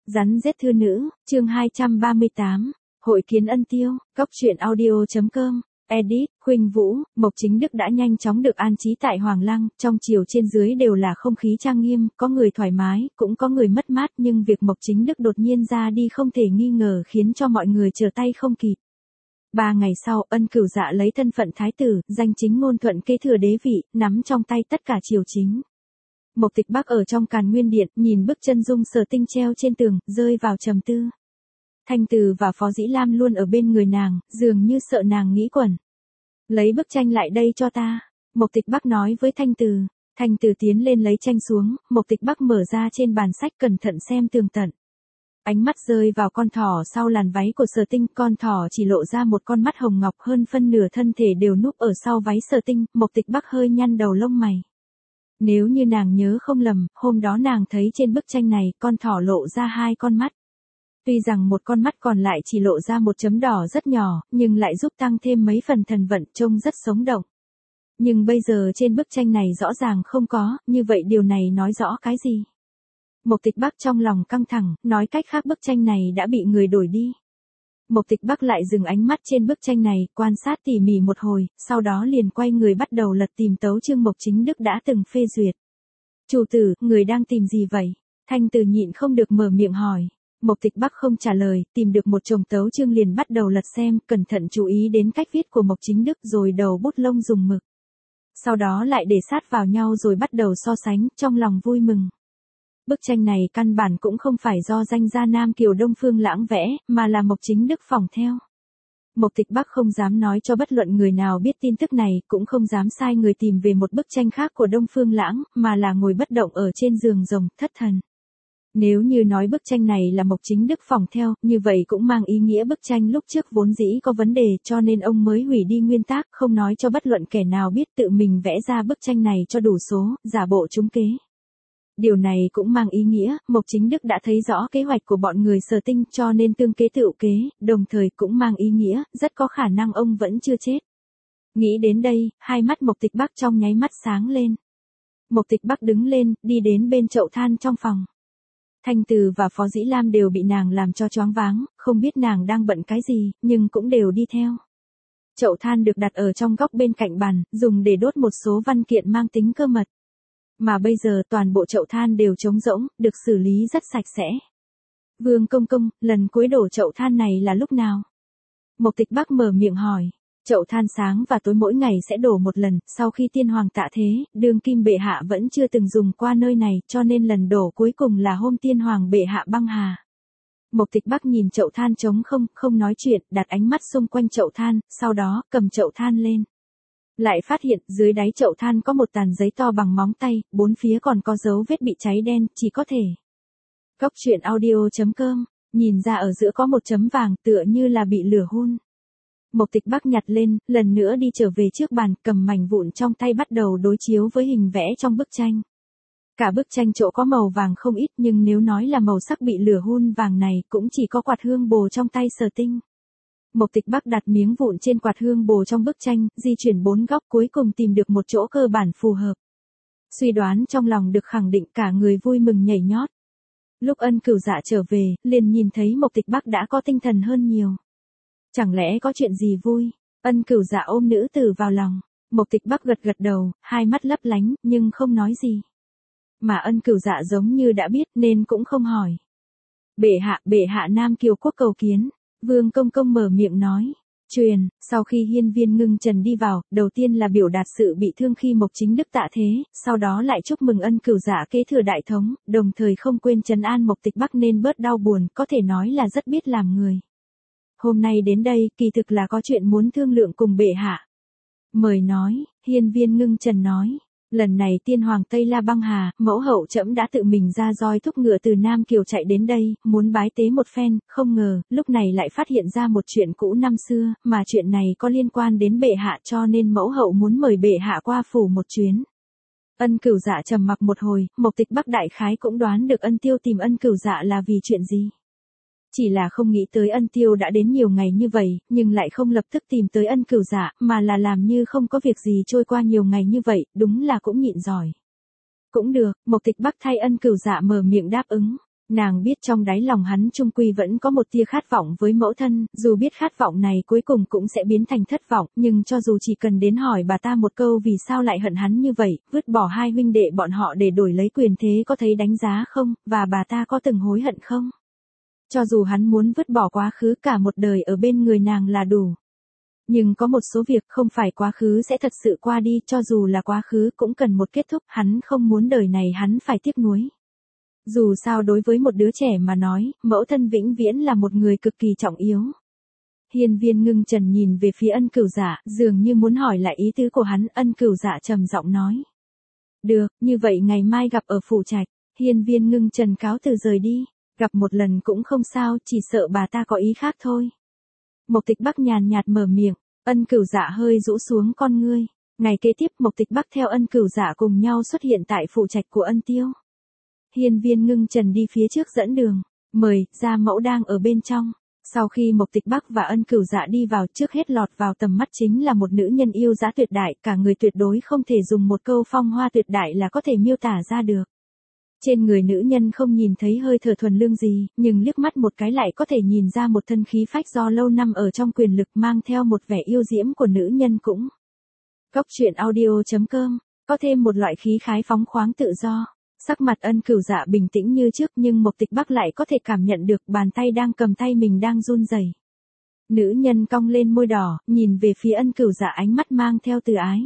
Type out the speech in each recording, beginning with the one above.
Rắn giết thư nữ, chương 238, hội kiến ân tiêu, góc truyện audio.com, edit, Khuynh Vũ, Mộc Chính Đức đã nhanh chóng được an trí tại Hoàng Lăng, trong triều trên dưới đều là không khí trang nghiêm, có người thoải mái, cũng có người mất mát, nhưng việc Mộc Chính Đức đột nhiên ra đi không thể nghi ngờ khiến cho mọi người trở tay không kịp. 3 ngày sau, Ân Cửu Dạ lấy thân phận thái tử, danh chính ngôn thuận kế thừa đế vị, nắm trong tay tất cả triều chính. Mộc Tịch Bắc ở trong Càn Nguyên Điện, nhìn bức chân dung Sở Tinh treo trên tường, rơi vào trầm tư. Thanh Từ và Phó Dĩ Lam luôn ở bên người nàng, dường như sợ nàng nghĩ quẩn. Lấy bức tranh lại đây cho ta, Mộc Tịch Bắc nói với Thanh Từ. Thanh Từ tiến lên lấy tranh xuống, Mộc Tịch Bắc mở ra trên bàn sách cẩn thận xem tường tận. Ánh mắt rơi vào con thỏ sau làn váy của Sở Tinh, con thỏ chỉ lộ ra một con mắt hồng ngọc, hơn phân nửa thân thể đều núp ở sau váy Sở Tinh, Mộc Tịch Bắc hơi nhăn đầu lông mày. Nếu như nàng nhớ không lầm, hôm đó nàng thấy trên bức tranh này, con thỏ lộ ra 2 con mắt. Tuy rằng một con mắt còn lại chỉ lộ ra một chấm đỏ rất nhỏ, nhưng lại giúp tăng thêm mấy phần thần vận, trông rất sống động. Nhưng bây giờ trên bức tranh này rõ ràng không có, như vậy điều này nói rõ cái gì? Mộc Tịch Bắc trong lòng căng thẳng, nói cách khác bức tranh này đã bị người đổi đi. Mộc Tịch Bắc lại dừng ánh mắt trên bức tranh này, quan sát tỉ mỉ một hồi, sau đó liền quay người bắt đầu lật tìm tấu chương Mộc Chính Đức đã từng phê duyệt. Chủ tử, người đang tìm gì vậy? Thanh Từ nhịn không được mở miệng hỏi. Mộc Tịch Bắc không trả lời, tìm được một chồng tấu chương liền bắt đầu lật xem, cẩn thận chú ý đến cách viết của Mộc Chính Đức rồi đầu bút lông dùng mực. Sau đó lại để sát vào nhau rồi bắt đầu so sánh, trong lòng vui mừng. Bức tranh này căn bản cũng không phải do danh gia Nam Kiều Đông Phương Lãng vẽ, mà là Mộc Chính Đức phỏng theo. Mộc Tịch Bắc không dám nói cho bất luận người nào biết tin tức này, cũng không dám sai người tìm về một bức tranh khác của Đông Phương Lãng, mà là ngồi bất động ở trên giường rồng, thất thần. Nếu như nói bức tranh này là Mộc Chính Đức phỏng theo, như vậy cũng mang ý nghĩa bức tranh lúc trước vốn dĩ có vấn đề, cho nên ông mới hủy đi nguyên tác, không nói cho bất luận kẻ nào biết, tự mình vẽ ra bức tranh này cho đủ số, giả bộ trúng kế. Điều này cũng mang ý nghĩa, Mộc Chính Đức đã thấy rõ kế hoạch của bọn người Sở Tinh, cho nên tương kế tự kế, đồng thời cũng mang ý nghĩa, rất có khả năng ông vẫn chưa chết. Nghĩ đến đây, hai mắt Mộc Tịch Bắc trong nháy mắt sáng lên. Mộc Tịch Bắc đứng lên, đi đến bên chậu than trong phòng. Thanh Từ và Phó Dĩ Lam đều bị nàng làm cho choáng váng, không biết nàng đang bận cái gì, nhưng cũng đều đi theo. Chậu than được đặt ở trong góc bên cạnh bàn, dùng để đốt một số văn kiện mang tính cơ mật. Mà bây giờ toàn bộ chậu than đều trống rỗng, được xử lý rất sạch sẽ. Vương công công, lần cuối đổ chậu than này là lúc nào? Mộc Tịch Bắc mở miệng hỏi. Chậu than sáng và tối mỗi ngày sẽ đổ một lần, sau khi tiên hoàng tạ thế, đương kim bệ hạ vẫn chưa từng dùng qua nơi này, cho nên lần đổ cuối cùng là hôm tiên hoàng bệ hạ băng hà. Mộc Tịch Bắc nhìn chậu than trống không, không nói chuyện, đặt ánh mắt xung quanh chậu than, sau đó, cầm chậu than lên. Lại phát hiện, dưới đáy chậu than có một tàn giấy to bằng móng tay, 4 phía còn có dấu vết bị cháy đen, chỉ có thể. Góc truyện audio.com, nhìn ra ở giữa có một chấm vàng, tựa như là bị lửa hun. Mộc Tịch Bắc nhặt lên, lần nữa đi trở về trước bàn, cầm mảnh vụn trong tay bắt đầu đối chiếu với hình vẽ trong bức tranh. Cả bức tranh chỗ có màu vàng không ít, nhưng nếu nói là màu sắc bị lửa hun vàng này, cũng chỉ có quạt hương bồ trong tay Sở Tinh. Mộc Tịch Bắc đặt miếng vụn trên quạt hương bồ trong bức tranh, di chuyển 4 góc cuối cùng tìm được một chỗ cơ bản phù hợp. Suy đoán trong lòng được khẳng định, cả người vui mừng nhảy nhót. Lúc Ân Cửu Dạ trở về, liền nhìn thấy Mộc Tịch Bắc đã có tinh thần hơn nhiều. Chẳng lẽ có chuyện gì vui? Ân Cửu Dạ ôm nữ tử vào lòng. Mộc Tịch Bắc gật gật đầu, hai mắt lấp lánh, nhưng không nói gì. Mà Ân Cửu Dạ giống như đã biết nên cũng không hỏi. Bệ hạ Nam Kiều quốc cầu kiến. Vương công công mở miệng nói. Truyền, sau khi hiên viên ngưng trần đi vào, đầu tiên là biểu đạt sự bị thương khi Mộc Chính Đức tạ thế, sau đó lại chúc mừng Ân Cửu Dạ kế thừa đại thống, đồng thời không quên trấn an Mộc Tịch Bắc nên bớt đau buồn, có thể nói là rất biết làm người. Hôm nay đến đây, kỳ thực là có chuyện muốn thương lượng cùng bệ hạ. Mời nói, hiên viên ngưng trần nói. Lần này tiên hoàng Tây La băng hà, mẫu hậu trẫm đã tự mình ra roi thúc ngựa từ Nam Kiều chạy đến đây, muốn bái tế một phen, không ngờ, lúc này lại phát hiện ra một chuyện cũ năm xưa, mà chuyện này có liên quan đến bệ hạ cho nên mẫu hậu muốn mời bệ hạ qua phủ một chuyến. Ân Cửu Dạ trầm mặc một hồi, Mộc Tịch Bắc đại khái cũng đoán được Ân Tiêu tìm Ân Cửu Dạ là vì chuyện gì. Chỉ là không nghĩ tới Ân Tiêu đã đến nhiều ngày như vậy, nhưng lại không lập tức tìm tới Ân Cửu Dạ, mà là làm như không có việc gì trôi qua nhiều ngày như vậy, đúng là cũng nhịn giỏi. Cũng được, Mộc Tịch Bắc thay Ân Cửu Dạ mở miệng đáp ứng. Nàng biết trong đáy lòng hắn chung quy vẫn có một tia khát vọng với mẫu thân, dù biết khát vọng này cuối cùng cũng sẽ biến thành thất vọng, nhưng cho dù chỉ cần đến hỏi bà ta một câu vì sao lại hận hắn như vậy, vứt bỏ hai huynh đệ bọn họ để đổi lấy quyền thế có thấy đánh giá không, và bà ta có từng hối hận không? Cho dù hắn muốn vứt bỏ quá khứ cả một đời ở bên người nàng là đủ. Nhưng có một số việc không phải quá khứ sẽ thật sự qua đi, cho dù là quá khứ cũng cần một kết thúc, hắn không muốn đời này hắn phải tiếc nuối. Dù sao đối với một đứa trẻ mà nói, mẫu thân vĩnh viễn là một người cực kỳ trọng yếu. Hiên Viên Ngưng Trần nhìn về phía Ân Cửu Dạ, dường như muốn hỏi lại ý tứ của hắn. Ân Cửu Dạ trầm giọng nói. Được, như vậy ngày mai gặp ở phủ trạch. Hiên Viên Ngưng Trần cáo từ rời đi. Gặp một lần cũng không sao, chỉ sợ bà ta có ý khác thôi. Mộc Tịch Bắc nhàn nhạt mở miệng. Ân Cửu Dạ hơi rũ xuống con ngươi. Ngày kế tiếp Mộc Tịch Bắc theo Ân Cửu Dạ cùng nhau xuất hiện tại phủ trạch của Ân Tiêu. Hiên Viên Ngưng Trần đi phía trước dẫn đường. Mời, gia mẫu đang ở bên trong. Sau khi Mộc Tịch Bắc và Ân Cửu Dạ đi vào, trước hết lọt vào tầm mắt chính là một nữ nhân yêu dã tuyệt đại, cả người tuyệt đối không thể dùng một câu phong hoa tuyệt đại là có thể miêu tả ra được. Trên người nữ nhân không nhìn thấy hơi thở thuần lương gì, nhưng liếc mắt một cái lại có thể nhìn ra một thân khí phách do lâu năm ở trong quyền lực mang theo một vẻ yêu diễm của nữ nhân cũng. Cốc truyện audio.com, có thêm một loại khí khái phóng khoáng tự do. Sắc mặt Ân Cửu Dạ bình tĩnh như trước, nhưng Mộc Tịch Bắc lại có thể cảm nhận được bàn tay đang cầm tay mình đang run rẩy. Nữ nhân cong lên môi đỏ, nhìn về phía Ân Cửu Dạ ánh mắt mang theo từ ái.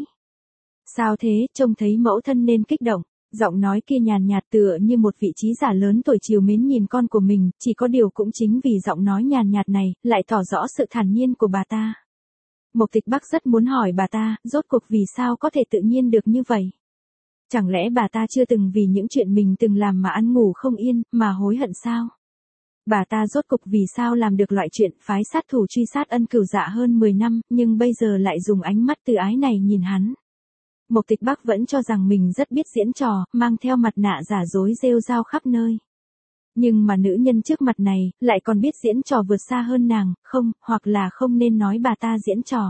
Sao thế, trông thấy mẫu thân nên kích động. Giọng nói kia nhàn nhạt tựa như một vị trí giả lớn tuổi trìu mến nhìn con của mình, chỉ có điều cũng chính vì giọng nói nhàn nhạt này, lại tỏ rõ sự thản nhiên của bà ta. Mộc Tịch Bắc rất muốn hỏi bà ta, rốt cuộc vì sao có thể tự nhiên được như vậy? Chẳng lẽ bà ta chưa từng vì những chuyện mình từng làm mà ăn ngủ không yên, mà hối hận sao? Bà ta rốt cuộc vì sao làm được loại chuyện phái sát thủ truy sát Ân Cửu Dạ hơn 10 năm, nhưng bây giờ lại dùng ánh mắt từ ái này nhìn hắn? Mộc Tịch Bắc vẫn cho rằng mình rất biết diễn trò, mang theo mặt nạ giả dối rêu rao khắp nơi. Nhưng mà nữ nhân trước mặt này, lại còn biết diễn trò vượt xa hơn nàng, không, hoặc là không nên nói bà ta diễn trò.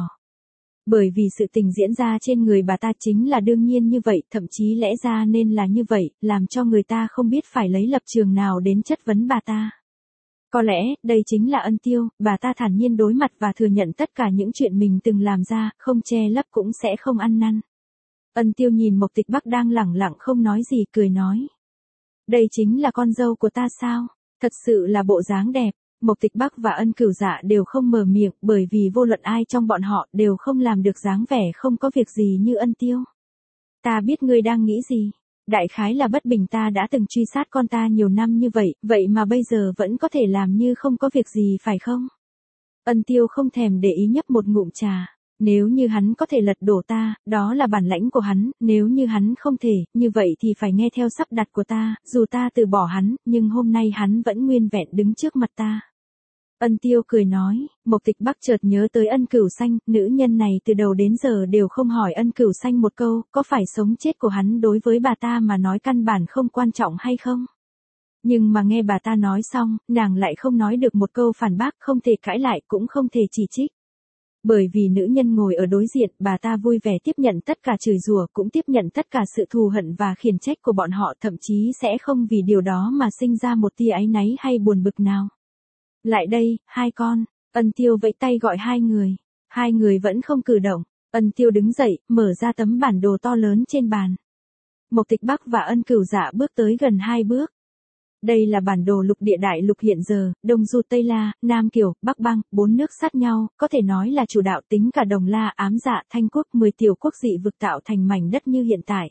Bởi vì sự tình diễn ra trên người bà ta chính là đương nhiên như vậy, thậm chí lẽ ra nên là như vậy, làm cho người ta không biết phải lấy lập trường nào đến chất vấn bà ta. Có lẽ, đây chính là Ân Tiêu, bà ta thản nhiên đối mặt và thừa nhận tất cả những chuyện mình từng làm ra, không che lấp cũng sẽ không ăn năn. Ân Tiêu nhìn Mộc Tịch Bắc đang lẳng lặng không nói gì, cười nói. Đây chính là con dâu của ta sao? Thật sự là bộ dáng đẹp. Mộc Tịch Bắc và Ân Cửu Dạ đều không mở miệng, bởi vì vô luận ai trong bọn họ đều không làm được dáng vẻ không có việc gì như Ân Tiêu. Ta biết ngươi đang nghĩ gì. Đại khái là bất bình ta đã từng truy sát con ta nhiều năm như vậy, vậy mà bây giờ vẫn có thể làm như không có việc gì phải không? Ân Tiêu không thèm để ý nhấp một ngụm trà. Nếu như hắn có thể lật đổ ta, đó là bản lãnh của hắn, nếu như hắn không thể, như vậy thì phải nghe theo sắp đặt của ta, dù ta từ bỏ hắn, nhưng hôm nay hắn vẫn nguyên vẹn đứng trước mặt ta. Ân Tiêu cười nói, Mộc Tịch Bắc chợt nhớ tới Ân Cửu Xanh, nữ nhân này từ đầu đến giờ đều không hỏi Ân Cửu Xanh một câu, có phải sống chết của hắn đối với bà ta mà nói căn bản không quan trọng hay không? Nhưng mà nghe bà ta nói xong, nàng lại không nói được một câu phản bác, không thể cãi lại cũng không thể chỉ trích. Bởi vì nữ nhân ngồi ở đối diện, bà ta vui vẻ tiếp nhận tất cả chửi rủa, cũng tiếp nhận tất cả sự thù hận và khiển trách của bọn họ, thậm chí sẽ không vì điều đó mà sinh ra một tia áy náy hay buồn bực nào. Lại đây, hai con. Ân Tiêu vẫy tay gọi hai người. Hai người vẫn không cử động. Ân Tiêu đứng dậy, mở ra tấm bản đồ to lớn trên bàn. Mộc Tịch Bắc và Ân Cửu Dạ bước tới gần 2 bước. Đây là bản đồ lục địa đại lục hiện giờ, Đông Du Tây La, Nam Kiều, Bắc Băng, 4 nước sát nhau, có thể nói là chủ đạo tính cả Đồng La, Ám Dạ, Thanh Quốc, 10 tiểu quốc dị vực tạo thành mảnh đất như hiện tại.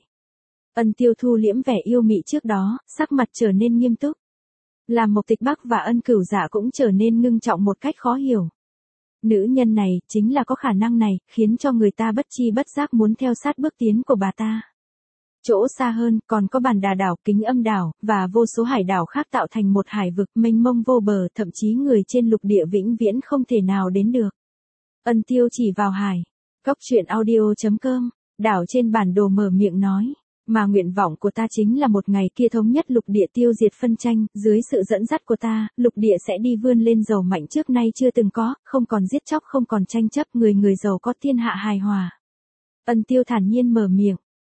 Ân Tiêu thu liễm vẻ yêu mị trước đó, sắc mặt trở nên nghiêm túc. Làm Mộc Tịch Bắc và Ân Cửu Dạ cũng trở nên ngưng trọng một cách khó hiểu. Nữ nhân này, chính là có khả năng này, khiến cho người ta bất chi bất giác muốn theo sát bước tiến của bà ta. Chỗ xa hơn, còn có Bàn Đà đảo, Kính Âm đảo, và vô số hải đảo khác tạo thành một hải vực mênh mông vô bờ, thậm chí người trên lục địa vĩnh viễn không thể nào đến được. Ân Tiêu chỉ vào hải. Cốc truyện audio.com, đảo trên bản đồ mở miệng nói. Mà nguyện vọng của ta chính là một ngày kia thống nhất lục địa, tiêu diệt phân tranh, dưới sự dẫn dắt của ta, lục địa sẽ đi vươn lên giàu mạnh trước nay chưa từng có, không còn giết chóc, không còn tranh chấp, người người giàu có, thiên hạ hài hòa. Ân Tiêu thản nhiên mở miệng.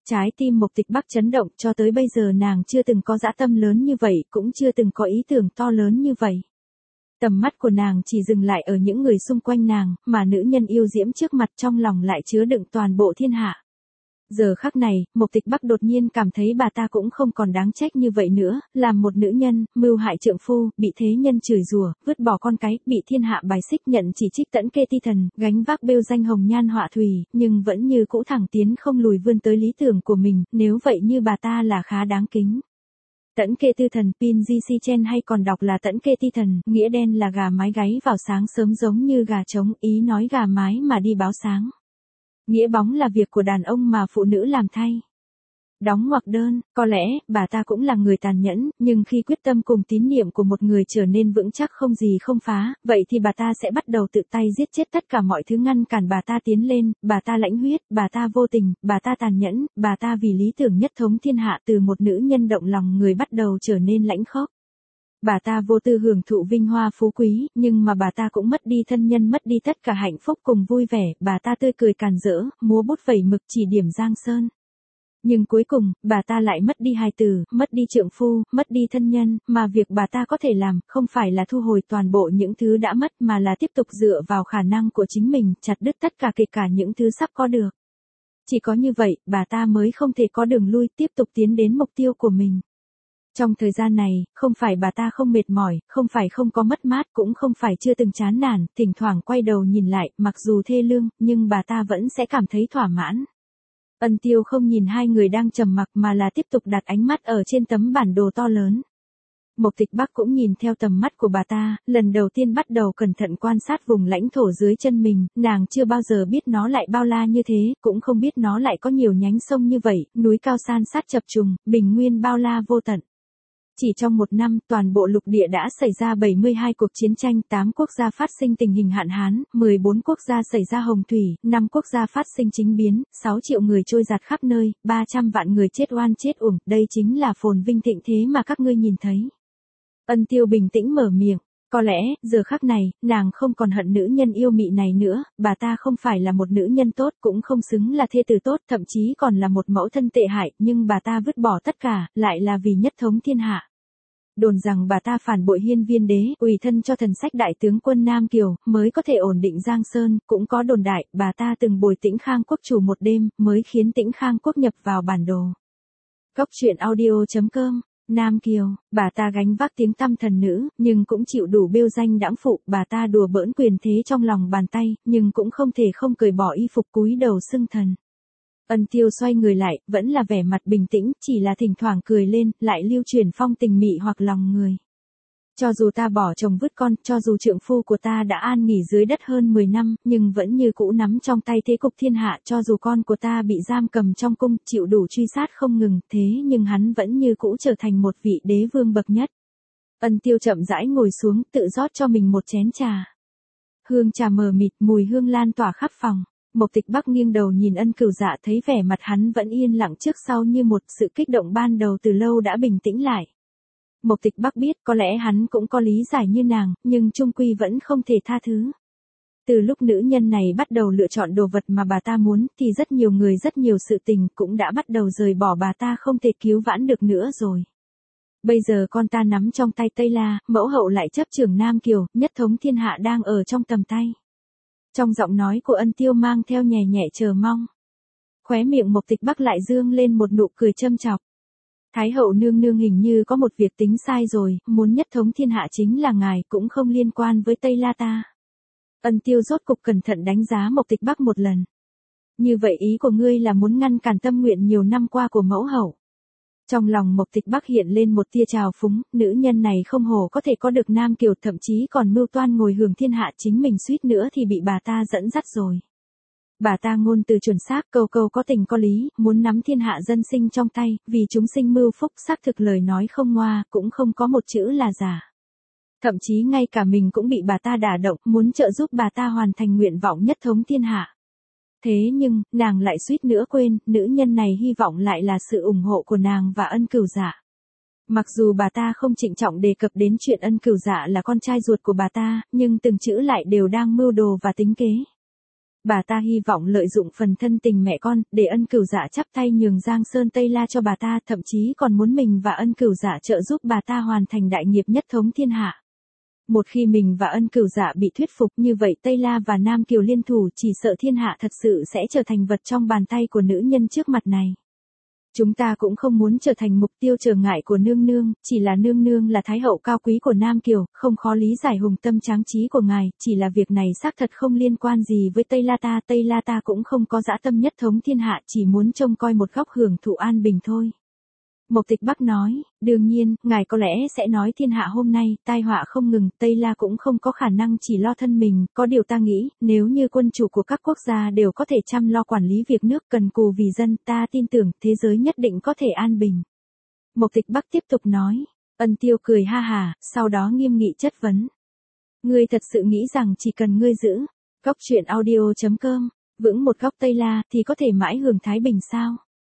Trái tim Mộc Tịch Bắc chấn động, cho tới bây giờ nàng chưa từng có dã tâm lớn như vậy, cũng chưa từng có ý tưởng to lớn như vậy. Tầm mắt của nàng chỉ dừng lại ở những người xung quanh nàng, mà nữ nhân yêu diễm trước mặt trong lòng lại chứa đựng toàn bộ thiên hạ. Giờ khắc này, Mộc Tịch Bắc đột nhiên cảm thấy bà ta cũng không còn đáng trách như vậy nữa, làm một nữ nhân, mưu hại trượng phu, bị thế nhân chửi rủa, vứt bỏ con cái, bị thiên hạ bài xích nhận chỉ trích tẫn kê ti thần, gánh vác bêu danh hồng nhan họa thủy, nhưng vẫn như cũ thẳng tiến không lùi vươn tới lý tưởng của mình, nếu vậy như bà ta là khá đáng kính. Tẫn kê tư thần Pin GC Chen hay còn đọc là tẫn kê ti thần, nghĩa đen là gà mái gáy vào sáng sớm giống như gà trống, ý nói gà mái mà đi báo sáng. Nghĩa bóng là việc của đàn ông mà phụ nữ làm thay. Đóng ngoặc đơn, có lẽ, bà ta cũng là người tàn nhẫn, nhưng khi quyết tâm cùng tín niệm của một người trở nên vững chắc không gì không phá, vậy thì bà ta sẽ bắt đầu tự tay giết chết tất cả mọi thứ ngăn cản bà ta tiến lên, bà ta lãnh huyết, bà ta vô tình, bà ta tàn nhẫn, bà ta vì lý tưởng nhất thống thiên hạ từ một nữ nhân động lòng người bắt đầu trở nên lãnh khốc. Bà ta vô tư hưởng thụ vinh hoa phú quý, nhưng mà bà ta cũng mất đi thân nhân, mất đi tất cả hạnh phúc cùng vui vẻ, bà ta tươi cười càn rỡ, múa bút vẩy mực chỉ điểm giang sơn. Nhưng cuối cùng, bà ta lại mất đi hài tử, mất đi trượng phu, mất đi thân nhân, mà việc bà ta có thể làm, không phải là thu hồi toàn bộ những thứ đã mất mà là tiếp tục dựa vào khả năng của chính mình, chặt đứt tất cả kể cả những thứ sắp có được. Chỉ có như vậy, bà ta mới không thể có đường lui tiếp tục tiến đến mục tiêu của mình. Trong thời gian này, không phải bà ta không mệt mỏi, không phải không có mất mát, cũng không phải chưa từng chán nản, thỉnh thoảng quay đầu nhìn lại, mặc dù thê lương, nhưng bà ta vẫn sẽ cảm thấy thỏa mãn. Ân Tiêu không nhìn hai người đang trầm mặc mà là tiếp tục đặt ánh mắt ở trên tấm bản đồ to lớn. Mộc Tịch Bắc cũng nhìn theo tầm mắt của bà ta, lần đầu tiên bắt đầu cẩn thận quan sát vùng lãnh thổ dưới chân mình, nàng chưa bao giờ biết nó lại bao la như thế, cũng không biết nó lại có nhiều nhánh sông như vậy, núi cao san sát chập trùng, bình nguyên bao la vô tận. Chỉ trong một năm, toàn bộ lục địa đã xảy ra 72 cuộc chiến tranh, 8 quốc gia phát sinh tình hình hạn hán, 14 quốc gia xảy ra hồng thủy, 5 quốc gia phát sinh chính biến, 6 triệu người trôi giạt khắp nơi, 300 vạn người chết oan chết uổng, đây chính là phồn vinh thịnh thế mà các ngươi nhìn thấy. Ân Tiêu bình tĩnh mở miệng, có lẽ, giờ khắc này, nàng không còn hận nữ nhân yêu mị này nữa, bà ta không phải là một nữ nhân tốt, cũng không xứng là thê tử tốt, thậm chí còn là một mẫu thân tệ hại, nhưng bà ta vứt bỏ tất cả, lại là vì nhất thống thiên hạ. Đồn rằng bà ta phản bội Hiên Viên đế, ủy thân cho thần sách đại tướng quân Nam Kiều, mới có thể ổn định Giang Sơn, cũng có đồn đại, bà ta từng bồi Tĩnh Khang quốc chủ một đêm, mới khiến Tĩnh Khang quốc nhập vào bản đồ. Cốc truyện audio.com, Nam Kiều, bà ta gánh vác tiếng tăm thần nữ, nhưng cũng chịu đủ bêu danh đãng phụ, bà ta đùa bỡn quyền thế trong lòng bàn tay, nhưng cũng không thể không cởi bỏ y phục cúi đầu xưng thần. Ân Tiêu xoay người lại, vẫn là vẻ mặt bình tĩnh, chỉ là thỉnh thoảng cười lên, lại lưu truyền phong tình mị hoặc lòng người. Cho dù ta bỏ chồng vứt con, cho dù trượng phu của ta đã an nghỉ dưới đất hơn 10 năm, nhưng vẫn như cũ nắm trong tay thế cục thiên hạ, cho dù con của ta bị giam cầm trong cung, chịu đủ truy sát không ngừng, thế nhưng hắn vẫn như cũ trở thành một vị đế vương bậc nhất. Ân Tiêu chậm rãi ngồi xuống, tự rót cho mình một chén trà. Hương trà mờ mịt, mùi hương lan tỏa khắp phòng. Mộc Tịch Bắc nghiêng đầu nhìn Ân Cửu Dạ, thấy vẻ mặt hắn vẫn yên lặng trước sau như một, sự kích động ban đầu từ lâu đã bình tĩnh lại. Mộc Tịch Bắc biết có lẽ hắn cũng có lý giải như nàng, nhưng chung quy vẫn không thể tha thứ. Từ lúc nữ nhân này bắt đầu lựa chọn đồ vật mà bà ta muốn, thì rất nhiều người rất nhiều sự tình cũng đã bắt đầu rời bỏ bà ta, không thể cứu vãn được nữa rồi. Bây giờ con ta nắm trong tay Tây La, mẫu hậu lại chấp trưởng Nam Kiều, nhất thống thiên hạ đang ở trong tầm tay. Trong giọng nói của Ân Tiêu mang theo nhẹ nhẹ chờ mong. Khóe miệng Mộc Tịch Bắc lại dương lên một nụ cười châm chọc. Thái hậu nương nương hình như có một việc tính sai rồi, muốn nhất thống thiên hạ chính là ngài, cũng không liên quan với Tây La ta. Ân Tiêu rốt cục cẩn thận đánh giá Mộc Tịch Bắc một lần. Như vậy ý của ngươi là muốn ngăn cản tâm nguyện nhiều năm qua của mẫu hậu. Trong lòng Mộc Tịch Bắc hiện lên một tia trào phúng, nữ nhân này không hổ có thể có được Nam Kiều, thậm chí còn mưu toan ngồi hưởng thiên hạ, chính mình suýt nữa thì bị bà ta dẫn dắt rồi. Bà ta ngôn từ chuẩn xác, câu câu có tình có lý, muốn nắm thiên hạ dân sinh trong tay, vì chúng sinh mưu phúc, xác thực lời nói không ngoa, cũng không có một chữ là giả. Thậm chí ngay cả mình cũng bị bà ta đả động, muốn trợ giúp bà ta hoàn thành nguyện vọng nhất thống thiên hạ. Thế nhưng, nàng lại suýt nữa quên, nữ nhân này hy vọng lại là sự ủng hộ của nàng và Ân Cửu Dạ. Mặc dù bà ta không trịnh trọng đề cập đến chuyện Ân Cửu Dạ là con trai ruột của bà ta, nhưng từng chữ lại đều đang mưu đồ và tính kế. Bà ta hy vọng lợi dụng phần thân tình mẹ con, để Ân Cửu Dạ chắp tay nhường Giang Sơn Tây La cho bà ta, thậm chí còn muốn mình và Ân Cửu Dạ trợ giúp bà ta hoàn thành đại nghiệp nhất thống thiên hạ. Một khi mình và Ân Cửu Dạ bị thuyết phục như vậy, Tây La và Nam Kiều liên thủ, chỉ sợ thiên hạ thật sự sẽ trở thành vật trong bàn tay của nữ nhân trước mặt này. Chúng ta cũng không muốn trở thành mục tiêu trở ngại của nương nương, chỉ là nương nương là thái hậu cao quý của Nam Kiều, không khó lý giải hùng tâm tráng trí của ngài, chỉ là việc này xác thật không liên quan gì với Tây La ta cũng không có dã tâm nhất thống thiên hạ, chỉ muốn trông coi một góc hưởng thụ an bình thôi. Mộc Tịch Bắc nói, đương nhiên, ngài có lẽ sẽ nói thiên hạ hôm nay, tai họa không ngừng, Tây La cũng không có khả năng chỉ lo thân mình, có điều ta nghĩ, nếu như quân chủ của các quốc gia đều có thể chăm lo quản lý việc nước cần cù vì dân, ta tin tưởng, thế giới nhất định có thể an bình. Mộc Tịch Bắc tiếp tục nói, Ân Tiêu cười ha hà, sau đó nghiêm nghị chất vấn. Ngươi thật sự nghĩ rằng chỉ cần ngươi giữ, góc truyện audio.com, vững một góc Tây La, thì có thể mãi hưởng thái bình sao?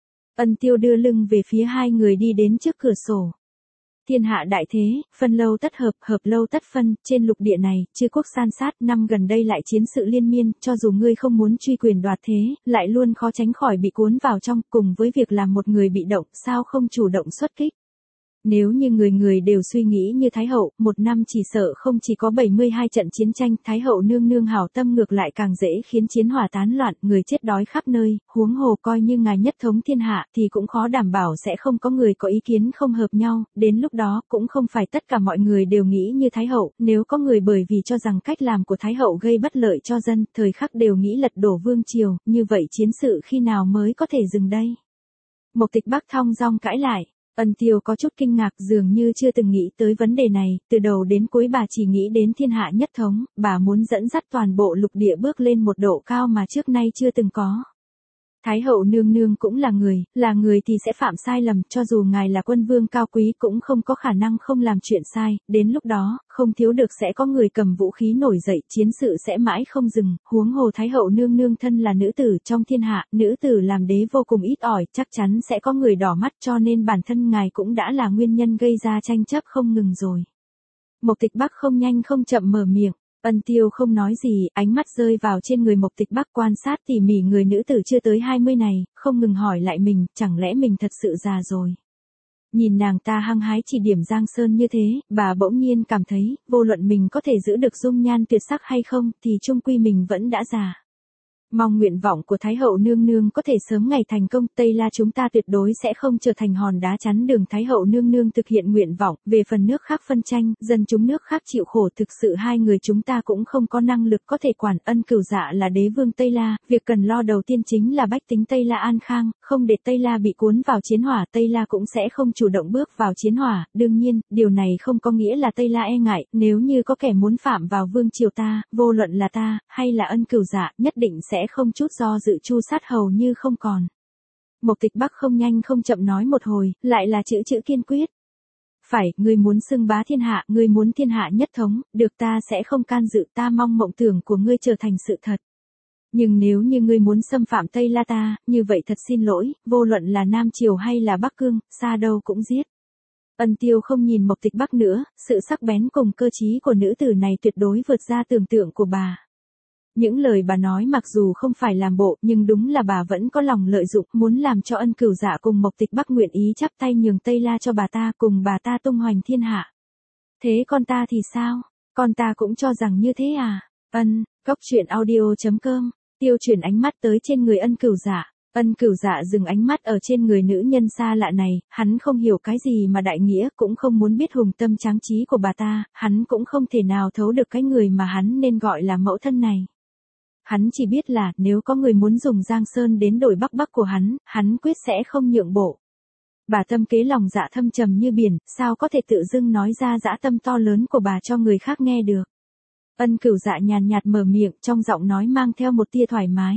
Ân Tiêu đưa lưng về phía hai người đi đến trước cửa sổ. Thiên hạ đại thế, phân lâu tất hợp, hợp lâu tất phân, trên lục địa này, chư quốc san sát, năm gần đây lại chiến sự liên miên, cho dù ngươi không muốn truy quyền đoạt thế, lại luôn khó tránh khỏi bị cuốn vào trong, cùng với việc làm một người bị động, sao không chủ động xuất kích. Nếu như người người đều suy nghĩ như Thái hậu, một năm chỉ sợ không chỉ có 72 trận chiến tranh, Thái hậu nương nương hảo tâm ngược lại càng dễ khiến chiến hỏa tán loạn, người chết đói khắp nơi, huống hồ coi như ngài nhất thống thiên hạ, thì cũng khó đảm bảo sẽ không có người có ý kiến không hợp nhau, đến lúc đó, cũng không phải tất cả mọi người đều nghĩ như Thái hậu, nếu có người bởi vì cho rằng cách làm của Thái hậu gây bất lợi cho dân, thời khắc đều nghĩ lật đổ vương triều, như vậy chiến sự khi nào mới có thể dừng đây? Mộc Tịch Bắc thong dong cãi lại. Ân Tiêu có chút kinh ngạc, dường như chưa từng nghĩ tới vấn đề này, từ đầu đến cuối bà chỉ nghĩ đến thiên hạ nhất thống, bà muốn dẫn dắt toàn bộ lục địa bước lên một độ cao mà trước nay chưa từng có. Thái hậu nương nương cũng là người thì sẽ phạm sai lầm, cho dù ngài là quân vương cao quý cũng không có khả năng không làm chuyện sai, đến lúc đó, không thiếu được sẽ có người cầm vũ khí nổi dậy, chiến sự sẽ mãi không dừng, huống hồ Thái hậu nương nương thân là nữ tử trong thiên hạ, nữ tử làm đế vô cùng ít ỏi, chắc chắn sẽ có người đỏ mắt, cho nên bản thân ngài cũng đã là nguyên nhân gây ra tranh chấp không ngừng rồi. Mộc Tịch Bắc không nhanh không chậm mở miệng. Ân Tiêu không nói gì, ánh mắt rơi vào trên người Mộc Tịch Bắc quan sát tỉ mỉ người nữ tử chưa tới 20 này, không ngừng hỏi lại mình, chẳng lẽ mình thật sự già rồi. Nhìn nàng ta hăng hái chỉ điểm Giang Sơn như thế, bà bỗng nhiên cảm thấy, vô luận mình có thể giữ được dung nhan tuyệt sắc hay không, thì chung quy mình vẫn đã già. Mong nguyện vọng của Thái hậu nương nương có thể sớm ngày thành công, Tây La chúng ta tuyệt đối sẽ không trở thành hòn đá chắn đường. Thái hậu nương nương thực hiện nguyện vọng, về phần nước khác phân tranh, dân chúng nước khác chịu khổ, thực sự hai người chúng ta cũng không có năng lực có thể quản. Ân Cửu Dạ là đế vương Tây La, việc cần lo đầu tiên chính là bách tính Tây La an khang, không để Tây La bị cuốn vào chiến hỏa, Tây La cũng sẽ không chủ động bước vào chiến hỏa, đương nhiên, điều này không có nghĩa là Tây La e ngại, nếu như có kẻ muốn phạm vào vương triều ta, vô luận là ta, hay là Ân Cửu Dạ, nhất định sẽ không chút do dự chu sát hầu như không còn. Mộc Tịch Bắc không nhanh không chậm nói một hồi, lại là chữ kiên quyết. Phải, ngươi muốn xưng bá thiên hạ, ngươi muốn thiên hạ nhất thống, được, ta sẽ không can dự, ta mong mộng tưởng của ngươi trở thành sự thật. Nhưng nếu như ngươi muốn xâm phạm Tây La ta, như vậy thật xin lỗi, vô luận là Nam Triều hay là Bắc Cương, xa đâu cũng giết. Ân Tiêu không nhìn Mộc Tịch Bắc nữa, sự sắc bén cùng cơ trí của nữ tử này tuyệt đối vượt ra tưởng tượng của bà. Những lời bà nói mặc dù không phải làm bộ, nhưng đúng là bà vẫn có lòng lợi dụng, muốn làm cho Ân Cửu Dạ cùng Mộc Tịch Bắc nguyện ý chắp tay nhường Tây La cho bà ta, cùng bà ta tung hoành thiên hạ. Thế con ta thì sao? Con ta cũng cho rằng như thế à? Góc truyện audio.com, Tiêu chuyển ánh mắt tới trên người Ân Cửu Dạ. Ân Cửu Dạ dừng ánh mắt ở trên người nữ nhân xa lạ này, hắn không hiểu cái gì mà đại nghĩa, cũng không muốn biết hùng tâm tráng trí của bà ta, hắn cũng không thể nào thấu được cái người mà hắn nên gọi là mẫu thân này. Hắn chỉ biết là, nếu có người muốn dùng Giang Sơn đến đổi Bắc của hắn quyết sẽ không nhượng bộ. Bà tâm kế lòng dạ thâm trầm như biển, sao có thể tự dưng nói ra dã tâm to lớn của bà cho người khác nghe được. Ân Cửu Dạ nhàn nhạt mở miệng, trong giọng nói mang theo một tia thoải mái.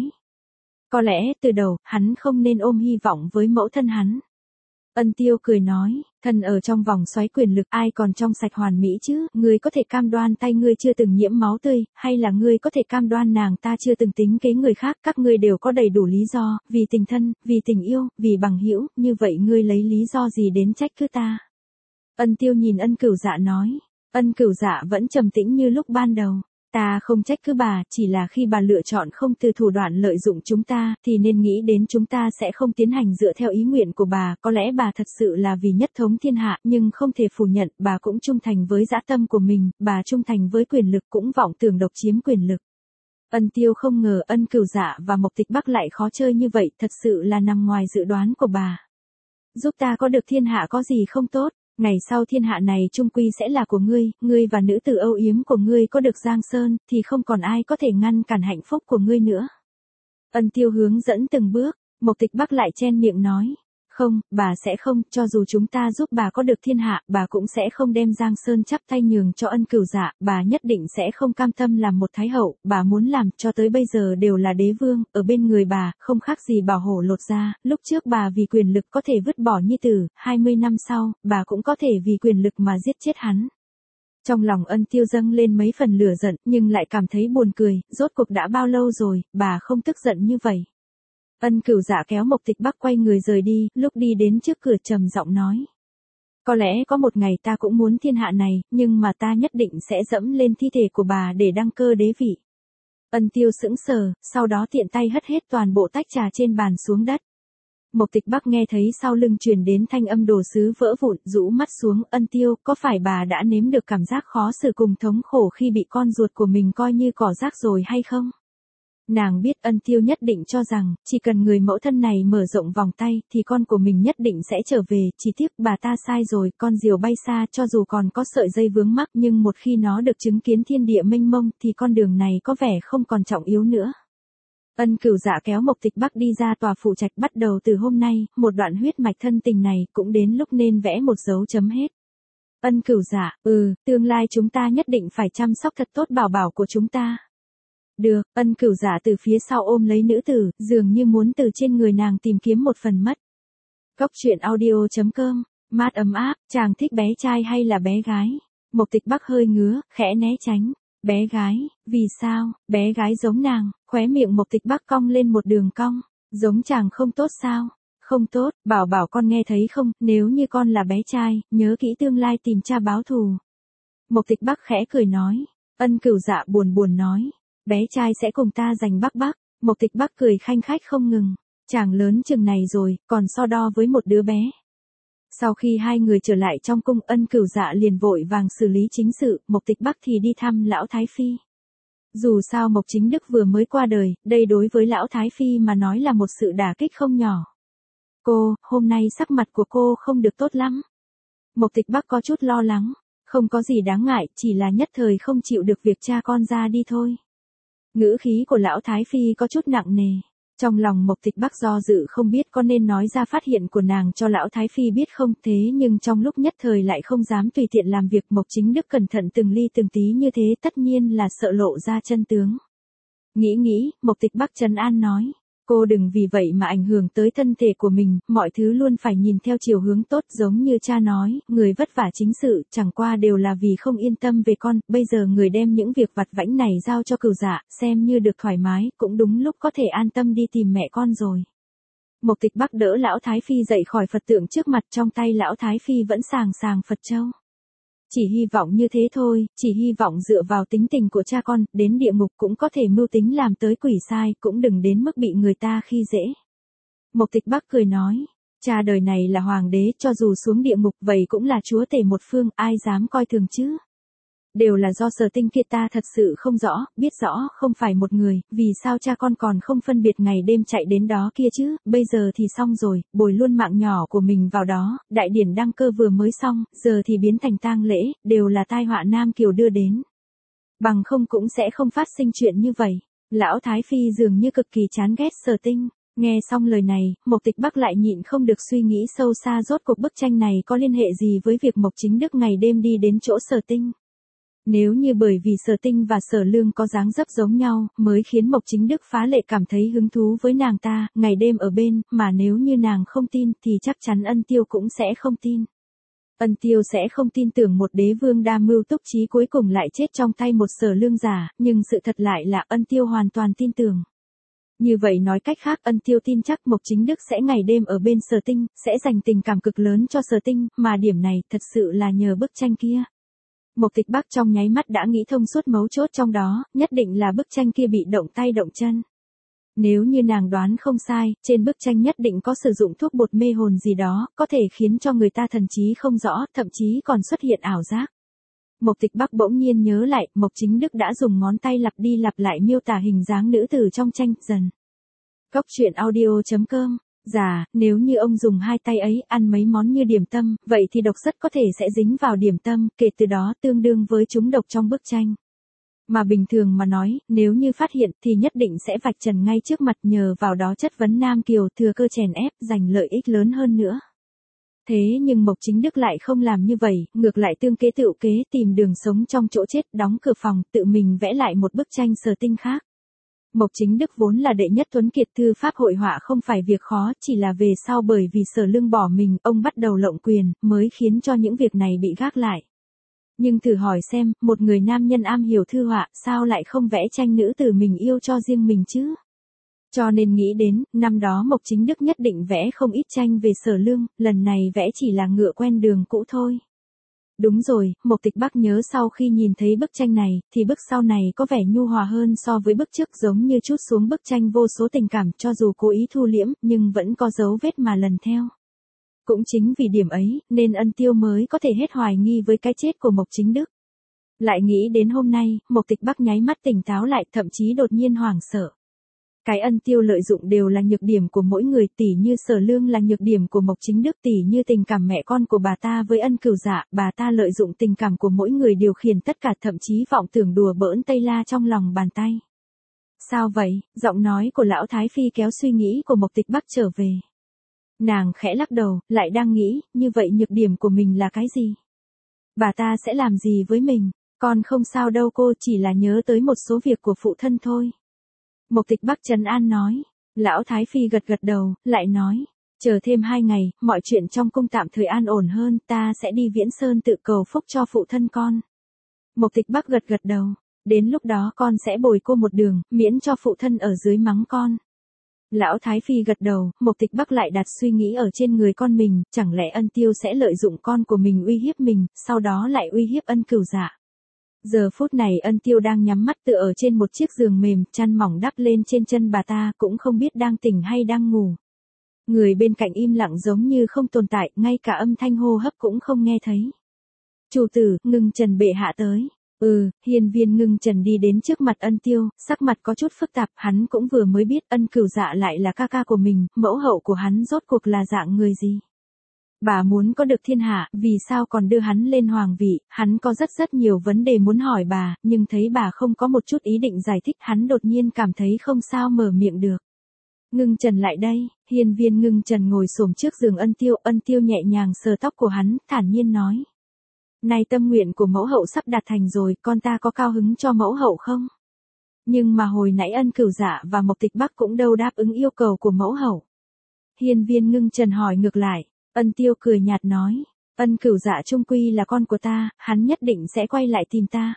Có lẽ, từ đầu, hắn không nên ôm hy vọng với mẫu thân hắn. Ân Tiêu cười nói, thân ở trong vòng xoáy quyền lực, ai còn trong sạch hoàn mỹ chứ, ngươi có thể cam đoan tay ngươi chưa từng nhiễm máu tươi, hay là ngươi có thể cam đoan nàng ta chưa từng tính kế người khác, các ngươi đều có đầy đủ lý do, vì tình thân, vì tình yêu, vì bằng hữu, như vậy ngươi lấy lý do gì đến trách cứ ta? Ân Tiêu nhìn Ân Cửu Dạ nói, Ân Cửu Dạ vẫn trầm tĩnh như lúc ban đầu, Ta không trách cứ bà, chỉ là khi bà lựa chọn không từ thủ đoạn lợi dụng chúng ta, thì nên nghĩ đến chúng ta sẽ không tiến hành dựa theo ý nguyện của bà, có lẽ bà thật sự là vì nhất thống thiên hạ, nhưng không thể phủ nhận, bà cũng trung thành với dã tâm của mình, bà trung thành với quyền lực cũng vọng tưởng độc chiếm quyền lực. Ân Tiêu không ngờ Ân Cửu Dạ và Mộc Tịch Bắc lại khó chơi như vậy, thật sự là nằm ngoài dự đoán của bà. Giúp ta có được thiên hạ có gì không tốt? Ngày sau thiên hạ này chung quy sẽ là của ngươi và nữ tử âu yếm của ngươi có được Giang Sơn, thì không còn ai có thể ngăn cản hạnh phúc của ngươi nữa. Ân Tiêu hướng dẫn từng bước, Mộc Tịch Bắc lại chen miệng nói. Không, bà sẽ không, cho dù chúng ta giúp bà có được thiên hạ, bà cũng sẽ không đem Giang Sơn chắp tay nhường cho Ân Cửu Dạ, bà nhất định sẽ không cam tâm làm một thái hậu, bà muốn làm cho tới bây giờ đều là đế vương, ở bên người bà, không khác gì bảo hổ lột da, lúc trước bà vì quyền lực có thể vứt bỏ nhi tử, 20 năm sau, bà cũng có thể vì quyền lực mà giết chết hắn. Trong lòng Ân Tiêu dâng lên mấy phần lửa giận, nhưng lại cảm thấy buồn cười, rốt cuộc đã bao lâu rồi, bà không tức giận như vậy. Ân Cửu Dạ kéo Mộc Tịch Bắc quay người rời đi, lúc đi đến trước cửa trầm giọng nói. Có lẽ có một ngày ta cũng muốn thiên hạ này, nhưng mà ta nhất định sẽ dẫm lên thi thể của bà để đăng cơ đế vị. Ân Tiêu sững sờ, sau đó tiện tay hất hết toàn bộ tách trà trên bàn xuống đất. Mộc Tịch Bắc nghe thấy sau lưng truyền đến thanh âm đồ sứ vỡ vụn, rũ mắt xuống. Ân Tiêu, có phải bà đã nếm được cảm giác khó xử cùng thống khổ khi bị con ruột của mình coi như cỏ rác rồi hay không? Nàng biết Ân Tiêu nhất định cho rằng, chỉ cần người mẫu thân này mở rộng vòng tay, thì con của mình nhất định sẽ trở về, chỉ tiếc bà ta sai rồi, con diều bay xa cho dù còn có sợi dây vướng mắc nhưng một khi nó được chứng kiến thiên địa mênh mông, thì con đường này có vẻ không còn trọng yếu nữa. Ân Cửu Dạ kéo Mộc Tịch Bắc đi ra tòa phủ trạch, bắt đầu từ hôm nay, một đoạn huyết mạch thân tình này cũng đến lúc nên vẽ một dấu chấm hết. Ân Cửu Dạ, tương lai chúng ta nhất định phải chăm sóc thật tốt bảo bảo của chúng ta. Được, Ân Cửu Dạ từ phía sau ôm lấy nữ tử, dường như muốn từ trên người nàng tìm kiếm một phần mất. Cốc truyện audio.com, mát ấm áp, chàng thích bé trai hay là bé gái? Mộc Tịch Bắc hơi ngứa, khẽ né tránh. Bé gái, vì sao? Bé gái giống nàng, khóe miệng Mộc Tịch Bắc cong lên một đường cong. Giống chàng không tốt sao? Không tốt, bảo bảo con nghe thấy không, nếu như con là bé trai, nhớ kỹ tương lai tìm cha báo thù. Mộc Tịch Bắc khẽ cười nói. Ân Cửu Dạ buồn buồn nói. Bé trai sẽ cùng ta giành Bắc Bắc. Mộc Tịch Bắc cười khanh khách không ngừng. Chàng lớn chừng này rồi, còn so đo với một đứa bé. Sau khi hai người trở lại trong cung, Ân Cửu Dạ liền vội vàng xử lý chính sự, Mộc Tịch Bắc thì đi thăm lão Thái Phi. Dù sao Mộc Chính Đức vừa mới qua đời, đây đối với lão Thái Phi mà nói là một sự đả kích không nhỏ. Cô, hôm nay sắc mặt của cô không được tốt lắm. Mộc Tịch Bắc có chút lo lắng. Không có gì đáng ngại, chỉ là nhất thời không chịu được việc cha con ra đi thôi. Ngữ khí của lão Thái Phi có chút nặng nề. Trong lòng Mộc Tịch Bắc do dự không biết có nên nói ra phát hiện của nàng cho lão Thái Phi biết không, thế nhưng trong lúc nhất thời lại không dám tùy tiện làm việc. Mộc Chính Đức cẩn thận từng ly từng tí như thế, tất nhiên là sợ lộ ra chân tướng. Nghĩ, Mộc Tịch Bắc trấn an nói. Cô đừng vì vậy mà ảnh hưởng tới thân thể của mình, mọi thứ luôn phải nhìn theo chiều hướng tốt, giống như cha nói, người vất vả chính sự, chẳng qua đều là vì không yên tâm về con, bây giờ người đem những việc vặt vãnh này giao cho Cửu Dạ, xem như được thoải mái, cũng đúng lúc có thể an tâm đi tìm mẹ con rồi. Mộc Tịch Bắc đỡ lão Thái Phi dậy khỏi Phật tượng trước mặt, trong tay lão Thái Phi vẫn sàng Phật châu. Chỉ hy vọng như thế thôi, chỉ hy vọng dựa vào tính tình của cha con, đến địa ngục cũng có thể mưu tính làm tới quỷ sai, cũng đừng đến mức bị người ta khi dễ. Mộc Tịch Bắc cười nói, cha đời này là hoàng đế, cho dù xuống địa ngục vậy cũng là chúa tể một phương, ai dám coi thường chứ. Đều là do Sở Tinh kia, ta thật sự không rõ, biết rõ không phải một người, vì sao cha con còn không phân biệt ngày đêm chạy đến đó kia chứ, bây giờ thì xong rồi, bồi luôn mạng nhỏ của mình vào đó, đại điển đăng cơ vừa mới xong, giờ thì biến thành tang lễ, đều là tai họa Nam Kiều đưa đến. Bằng không cũng sẽ không phát sinh chuyện như vậy. Lão Thái Phi dường như cực kỳ chán ghét Sở Tinh. Nghe xong lời này, Mộc Tịch Bắc lại nhịn không được suy nghĩ sâu xa, rốt cuộc bức tranh này có liên hệ gì với việc Mộc Chính Đức ngày đêm đi đến chỗ Sở Tinh. Nếu như bởi vì Sở Tinh và Sở Lương có dáng dấp giống nhau, mới khiến Mộc Chính Đức phá lệ cảm thấy hứng thú với nàng ta, ngày đêm ở bên, mà nếu như nàng không tin, thì chắc chắn Ân Tiêu cũng sẽ không tin. Ân Tiêu sẽ không tin tưởng một đế vương đa mưu túc trí cuối cùng lại chết trong tay một Sở Lương giả, nhưng sự thật lại là Ân Tiêu hoàn toàn tin tưởng. Như vậy nói cách khác, Ân Tiêu tin chắc Mộc Chính Đức sẽ ngày đêm ở bên Sở Tinh, sẽ dành tình cảm cực lớn cho Sở Tinh, mà điểm này thật sự là nhờ bức tranh kia. Mộc Tịch Bắc trong nháy mắt đã nghĩ thông suốt mấu chốt trong đó, nhất định là bức tranh kia bị động tay động chân. Nếu như nàng đoán không sai, trên bức tranh nhất định có sử dụng thuốc bột mê hồn gì đó, có thể khiến cho người ta thần trí không rõ, thậm chí còn xuất hiện ảo giác. Mộc Tịch Bắc bỗng nhiên nhớ lại, Mộc Chính Đức đã dùng ngón tay lặp đi lặp lại miêu tả hình dáng nữ tử trong tranh, dần. Cốc truyện audio.com. Dạ, nếu như ông dùng hai tay ấy ăn mấy món như điểm tâm, vậy thì độc rất có thể sẽ dính vào điểm tâm, kể từ đó tương đương với chúng độc trong bức tranh. Mà bình thường mà nói, nếu như phát hiện thì nhất định sẽ vạch trần ngay trước mặt, nhờ vào đó chất vấn Nam Kiều, thừa cơ chèn ép, giành lợi ích lớn hơn nữa. Thế nhưng Mộc Chính Đức lại không làm như vậy, ngược lại tương kế tựu kế, tìm đường sống trong chỗ chết, đóng cửa phòng, tự mình vẽ lại một bức tranh sở tinh khác. Mộc Chính Đức vốn là đệ nhất tuấn kiệt thư pháp hội họa không phải việc khó, chỉ là về sau bởi vì Sở Lương bỏ mình, ông bắt đầu lộng quyền, mới khiến cho những việc này bị gác lại. Nhưng thử hỏi xem, một người nam nhân am hiểu thư họa, sao lại không vẽ tranh nữ tử mình yêu cho riêng mình chứ? Cho nên nghĩ đến, năm đó Mộc Chính Đức nhất định vẽ không ít tranh về Sở Lương, lần này vẽ chỉ là ngựa quen đường cũ thôi. Đúng rồi, Mộc Tịch Bắc nhớ sau khi nhìn thấy bức tranh này, thì bức sau này có vẻ nhu hòa hơn so với bức trước, giống như trút xuống bức tranh vô số tình cảm, cho dù cố ý thu liễm, nhưng vẫn có dấu vết mà lần theo. Cũng chính vì điểm ấy, nên Ân Tiêu mới có thể hết hoài nghi với cái chết của Mộc Chính Đức. Lại nghĩ đến hôm nay, Mộc Tịch Bắc nháy mắt tỉnh táo lại, thậm chí đột nhiên hoảng sợ. Cái Ân Tiêu lợi dụng đều là nhược điểm của mỗi người, tỉ như Sở Lương là nhược điểm của Mộc Chính Đức, tỉ như tình cảm mẹ con của bà ta với Ân Cửu Dạ, bà ta lợi dụng tình cảm của mỗi người điều khiển tất cả, thậm chí vọng tưởng đùa bỡn Tây La trong lòng bàn tay. Sao vậy? Giọng nói của lão Thái Phi kéo suy nghĩ của Mộc Tịch Bắc trở về. Nàng khẽ lắc đầu, lại đang nghĩ, như vậy nhược điểm của mình là cái gì? Bà ta sẽ làm gì với mình? Con không sao đâu cô, chỉ là nhớ tới một số việc của phụ thân thôi. Mộc Tịch Bắc trấn an nói. Lão Thái Phi gật gật đầu, lại nói. Chờ thêm 2 ngày, mọi chuyện trong cung tạm thời an ổn hơn, ta sẽ đi Viễn Sơn tự cầu phúc cho phụ thân con. Mộc Tịch Bắc gật gật đầu. Đến lúc đó con sẽ bồi cô một đường, miễn cho phụ thân ở dưới mắng con. Lão Thái Phi gật đầu, Mộc Tịch Bắc lại đặt suy nghĩ ở trên người con mình, chẳng lẽ Ân Tiêu sẽ lợi dụng con của mình uy hiếp mình, sau đó lại uy hiếp Ân Cửu Dạ. Giờ phút này Ân Tiêu đang nhắm mắt tựa ở trên một chiếc giường mềm, chăn mỏng đắp lên trên chân bà ta, cũng không biết đang tỉnh hay đang ngủ. Người bên cạnh im lặng giống như không tồn tại, ngay cả âm thanh hô hấp cũng không nghe thấy. Chủ tử, Ngưng Trần bệ hạ tới. Hiên Viên Ngưng Trần đi đến trước mặt Ân Tiêu, sắc mặt có chút phức tạp, hắn cũng vừa mới biết Ân Cửu Dạ lại là ca ca của mình, mẫu hậu của hắn rốt cuộc là dạng người gì. Bà muốn có được thiên hạ, vì sao còn đưa hắn lên hoàng vị, hắn có rất nhiều vấn đề muốn hỏi bà, nhưng thấy bà không có một chút ý định giải thích, hắn đột nhiên cảm thấy không sao mở miệng được. Ngưng Trần lại đây, Hiên Viên Ngưng Trần ngồi xổm trước giường Ân Tiêu nhẹ nhàng sờ tóc của hắn, thản nhiên nói. Này tâm nguyện của mẫu hậu sắp đạt thành rồi, con ta có cao hứng cho mẫu hậu không? Nhưng mà hồi nãy Ân Cửu Dạ và Mộc Tịch Bắc cũng đâu đáp ứng yêu cầu của mẫu hậu. Hiên Viên Ngưng Trần hỏi ngược lại, Ân Tiêu cười nhạt nói, Ân Cửu Dạ chung quy là con của ta, hắn nhất định sẽ quay lại tìm ta.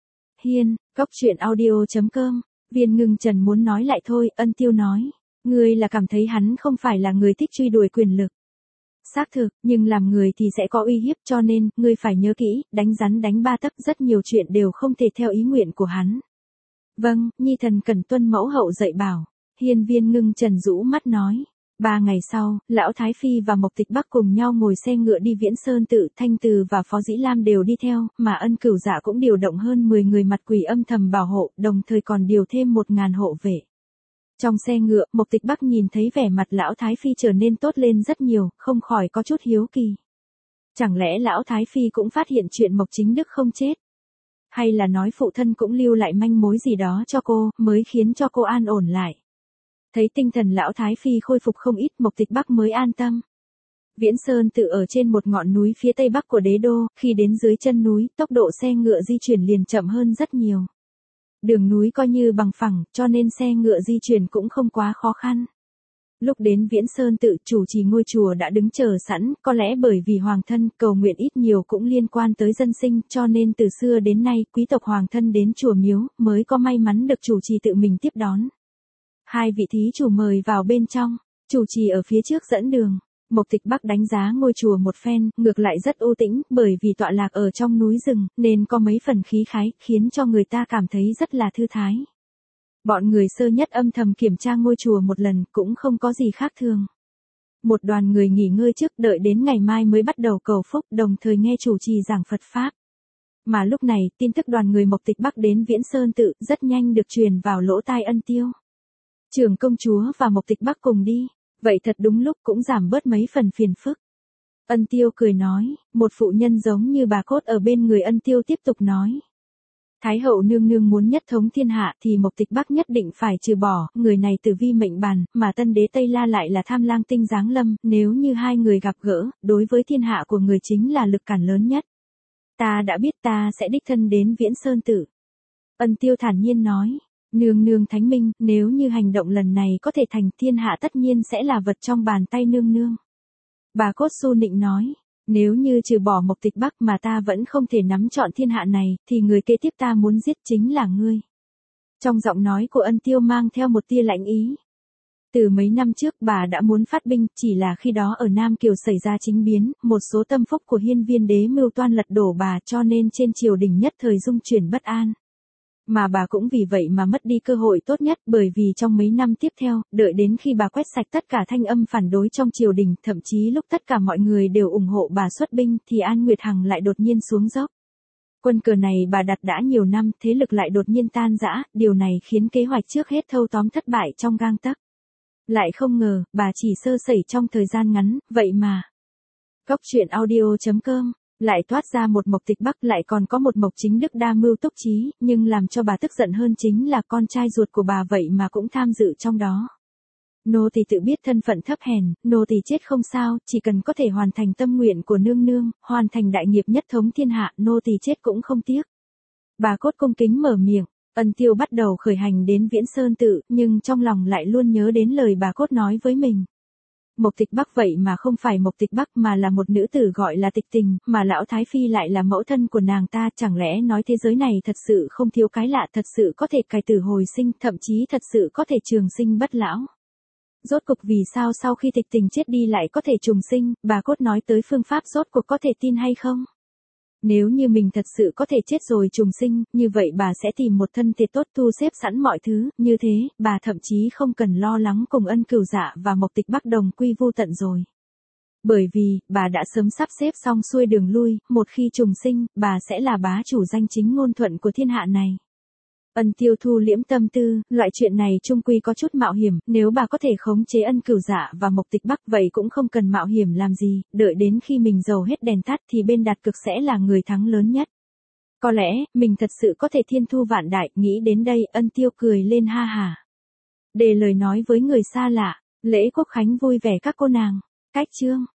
Cốc truyện audio.com, Viên Ngưng Trần muốn nói lại thôi, Ân Tiêu nói, ngươi là cảm thấy hắn không phải là người thích truy đuổi quyền lực. Xác thực, nhưng làm người thì sẽ có uy hiếp, cho nên, ngươi phải nhớ kỹ, đánh rắn đánh ba tấc, rất nhiều chuyện đều không thể theo ý nguyện của hắn. Vâng, nhi thần cần tuân mẫu hậu dạy bảo. Hiên Viên Ngưng Trần rũ mắt nói. 3 ngày sau, Lão Thái Phi và Mộc Tịch Bắc cùng nhau ngồi xe ngựa đi Viễn Sơn tự, Thanh Từ và Phó Dĩ Lam đều đi theo, mà Ân Cửu Dạ cũng điều động hơn 10 người mặt quỷ âm thầm bảo hộ, đồng thời còn điều thêm 1000 hộ vệ. Trong xe ngựa, Mộc Tịch Bắc nhìn thấy vẻ mặt Lão Thái Phi trở nên tốt lên rất nhiều, không khỏi có chút hiếu kỳ. Chẳng lẽ Lão Thái Phi cũng phát hiện chuyện Mộc Chính Đức không chết? Hay là nói phụ thân cũng lưu lại manh mối gì đó cho cô, mới khiến cho cô an ổn lại? Thấy tinh thần Lão Thái Phi khôi phục không ít, Mộc Tịch Bắc mới an tâm. Viễn Sơn tự ở trên một ngọn núi phía tây bắc của đế đô, khi đến dưới chân núi, tốc độ xe ngựa di chuyển liền chậm hơn rất nhiều. Đường núi coi như bằng phẳng, cho nên xe ngựa di chuyển cũng không quá khó khăn. Lúc đến Viễn Sơn tự, chủ trì ngôi chùa đã đứng chờ sẵn, có lẽ bởi vì hoàng thân, cầu nguyện ít nhiều cũng liên quan tới dân sinh, cho nên từ xưa đến nay, quý tộc hoàng thân đến chùa miếu, mới có may mắn được chủ trì tự mình tiếp đón. 2 vị thí chủ mời vào bên trong, chủ trì ở phía trước dẫn đường. Mộc Tịch Bắc đánh giá ngôi chùa một phen, ngược lại rất u tĩnh, bởi vì tọa lạc ở trong núi rừng, nên có mấy phần khí khái, khiến cho người ta cảm thấy rất là thư thái. Bọn người sơ nhất âm thầm kiểm tra ngôi chùa một lần, cũng không có gì khác thường. Một đoàn người nghỉ ngơi trước, đợi đến ngày mai mới bắt đầu cầu phúc, đồng thời nghe chủ trì giảng Phật Pháp. Mà lúc này, tin tức đoàn người Mộc Tịch Bắc đến Viễn Sơn Tự, rất nhanh được truyền vào lỗ tai Ân Tiêu. Trưởng công chúa và Mộc Tịch Bắc cùng đi, vậy thật đúng lúc cũng giảm bớt mấy phần phiền phức. Ân Tiêu cười nói, một phụ nhân giống như bà cốt ở bên người Ân Tiêu tiếp tục nói. Thái hậu nương nương muốn nhất thống thiên hạ thì Mộc Tịch Bắc nhất định phải trừ bỏ, người này tử vi mệnh bàn, mà tân đế Tây La lại là Tham Lang tinh giáng lâm, nếu như hai người gặp gỡ, đối với thiên hạ của người chính là lực cản lớn nhất. Ta đã biết, ta sẽ đích thân đến Viễn Sơn Tự. Ân Tiêu thản nhiên nói, nương nương thánh minh, nếu như hành động lần này có thể thành, thiên hạ tất nhiên sẽ là vật trong bàn tay nương nương. Bà Cốt Su Nịnh nói, nếu như trừ bỏ Mộc Tịch Bắc mà ta vẫn không thể nắm trọn thiên hạ này, thì người kế tiếp ta muốn giết chính là ngươi. Trong giọng nói của Ân Tiêu mang theo một tia lạnh ý. Từ mấy năm trước bà đã muốn phát binh, chỉ là khi đó ở Nam Kiều xảy ra chính biến, một số tâm phúc của Hiên Viên đế mưu toan lật đổ bà, cho nên trên triều đình nhất thời dung chuyển bất an. Mà bà cũng vì vậy mà mất đi cơ hội tốt nhất, bởi vì trong mấy năm tiếp theo, đợi đến khi bà quét sạch tất cả thanh âm phản đối trong triều đình, thậm chí lúc tất cả mọi người đều ủng hộ bà xuất binh, thì An Nguyệt Hằng lại đột nhiên xuống dốc. Quân cờ này bà đặt đã nhiều năm, thế lực lại đột nhiên tan rã, điều này khiến kế hoạch trước hết thâu tóm thất bại trong gang tấc. Lại không ngờ, bà chỉ sơ sẩy trong thời gian ngắn, vậy mà. Góc truyện audio.com lại toát ra một Mộc Tịch Bắc, lại còn có một Mộc Chính Đức đa mưu túc trí, nhưng làm cho bà tức giận hơn chính là con trai ruột của bà vậy mà cũng tham dự trong đó. Nô tỳ tự biết thân phận thấp hèn, nô tỳ chết không sao, chỉ cần có thể hoàn thành tâm nguyện của nương nương, hoàn thành đại nghiệp nhất thống thiên hạ, nô tỳ chết cũng không tiếc. Bà Cốt cung kính mở miệng. Ân Tiêu bắt đầu khởi hành đến Viễn Sơn Tự, nhưng trong lòng lại luôn nhớ đến lời bà Cốt nói với mình. Mộc Tịch Bắc vậy mà không phải Mộc Tịch Bắc mà là một nữ tử gọi là Tịch Tình, mà lão Thái Phi lại là mẫu thân của nàng ta, chẳng lẽ nói thế giới này thật sự không thiếu cái lạ, thật sự có thể cải tử hồi sinh, thậm chí thật sự có thể trường sinh bất lão. Rốt cục vì sao sau khi Tịch Tình chết đi lại có thể trùng sinh, bà Cốt nói tới phương pháp rốt cuộc có thể tin hay không? Nếu như mình thật sự có thể chết rồi trùng sinh, như vậy bà sẽ tìm một thân thể tốt thu xếp sẵn mọi thứ, như thế, bà thậm chí không cần lo lắng cùng Ân Cửu Dạ và Mộc Tịch Bắc đồng quy vu tận rồi. Bởi vì, bà đã sớm sắp xếp xong xuôi đường lui, một khi trùng sinh, bà sẽ là bá chủ danh chính ngôn thuận của thiên hạ này. Ân Tiêu thu liễm tâm tư, loại chuyện này chung quy có chút mạo hiểm, nếu bà có thể khống chế Ân Cửu Dạ và Mộc Tịch Bắc vậy cũng không cần mạo hiểm làm gì, đợi đến khi mình dầu hết đèn tắt thì bên đặt cược sẽ là người thắng lớn nhất. Có lẽ, mình thật sự có thể thiên thu vạn đại, nghĩ đến đây, Ân Tiêu cười lên ha hả. Để lời nói với người xa lạ, lễ quốc khánh vui vẻ các cô nàng. Cách chương.